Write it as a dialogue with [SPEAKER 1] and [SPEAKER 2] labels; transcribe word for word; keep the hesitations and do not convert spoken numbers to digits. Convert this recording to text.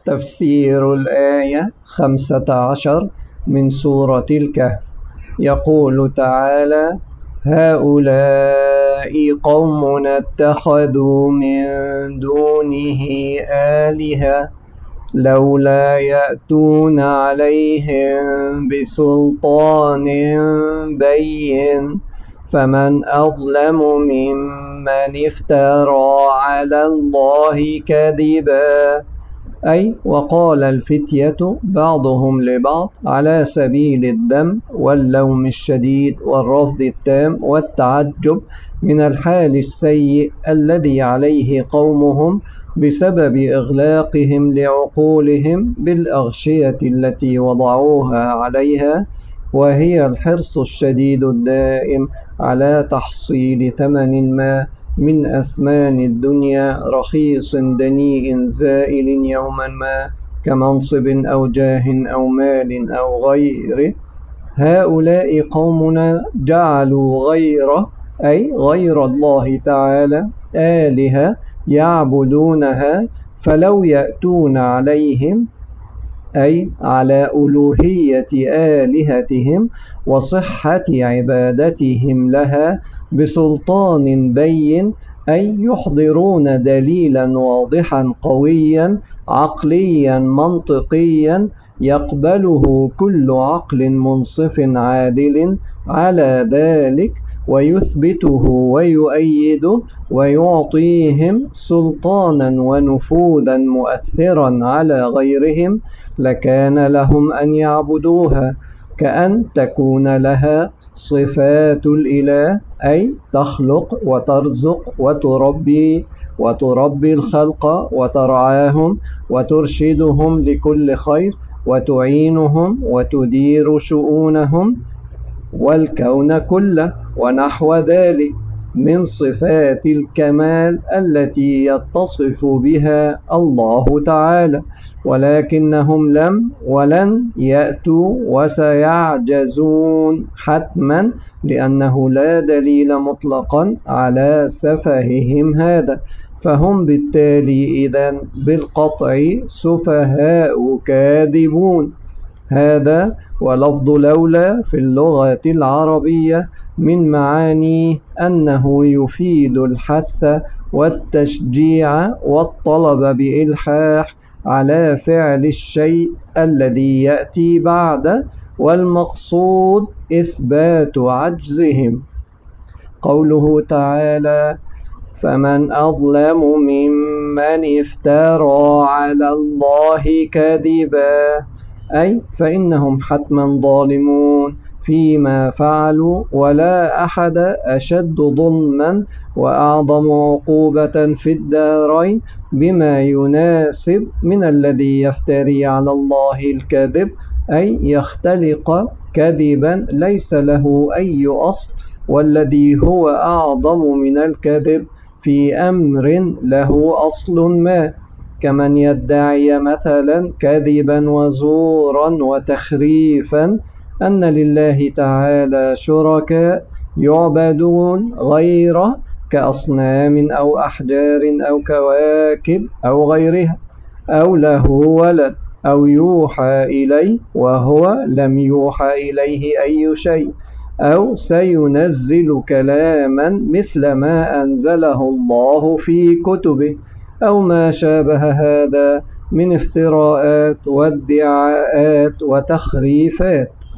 [SPEAKER 1] تفسير الآية خمسة عشر من سورة الكهف. يقول تعالى: هؤلاء قوم اتخذوا من دونه آلهة لولا يأتون عليهم بسلطان بين فمن أظلم ممن افترى على الله كذبا. أي وقال الفتية بعضهم لبعض على سبيل الذم واللوم الشديد والرفض التام والتعجب من الحال السيء الذي عليه قومهم بسبب إغلاقهم لعقولهم بالأغشية التي وضعوها عليها، وهي الحرص الشديد الدائم على تحصيل ثمن ما من أثمان الدنيا رخيص دنيء زائل يوما ما، كمنصب أو جاه أو مال أو غيره. هؤلاء قومنا جعلوا غيره أي غير الله تعالى آلهة يعبدونها، فلو يأتون عليهم أي على ألوهية آلهتهم وصحة عبادتهم لها بسلطان بين، أي يحضرون دليلا واضحا قويا عقليا منطقيا يقبله كل عقل منصف عادل على ذلك، ويثبته ويؤيده ويعطيهم سلطانا ونفوذا مؤثرا على غيرهم، لكان لهم أن يعبدوها، كأن تكون لها صفات الإله، أي تخلق وترزق وتربي وتربي الخلق وترعاهم وترشدهم لكل خير وتعينهم وتدير شؤونهم والكون كله ونحو ذلك من صفات الكمال التي يتصف بها الله تعالى، ولكنهم لم ولن يأتوا وسيعجزون حتما، لأنه لا دليل مطلقا على سفههم هذا، فهم بالتالي إذن بالقطع سفهاء كاذبون. هذا ولفظ لولا في اللغة العربية من معانيه أنه يفيد الحث والتشجيع والطلب بإلحاح على فعل الشيء الذي يأتي بعده، والمقصود إثبات عجزهم. قوله تعالى: فمن أظلم ممن افترى على الله كذبا، أي فإنهم حتما ظالمون فيما فعلوا، ولا أحد أشد ظلما وأعظم عقوبة في الدارين بما يناسب من الذي يفتري على الله الكذب، أي يختلق كذبا ليس له أي أصل، والذي هو أعظم من الكذب في أمر له أصل ما، كمن يدعي مثلا كذبا وزورا وتخريفا أن لله تعالى شركاء يعبدون غيره كأصنام أو أحجار أو كواكب أو غيرها، أو له ولد أو يوحى إليه وهو لم يوحى إليه أي شيء، أو سينزل كلاما مثل ما أنزله الله في كتبه، أو ما شابه هذا من افتراءات وادعاءات وتخريفات.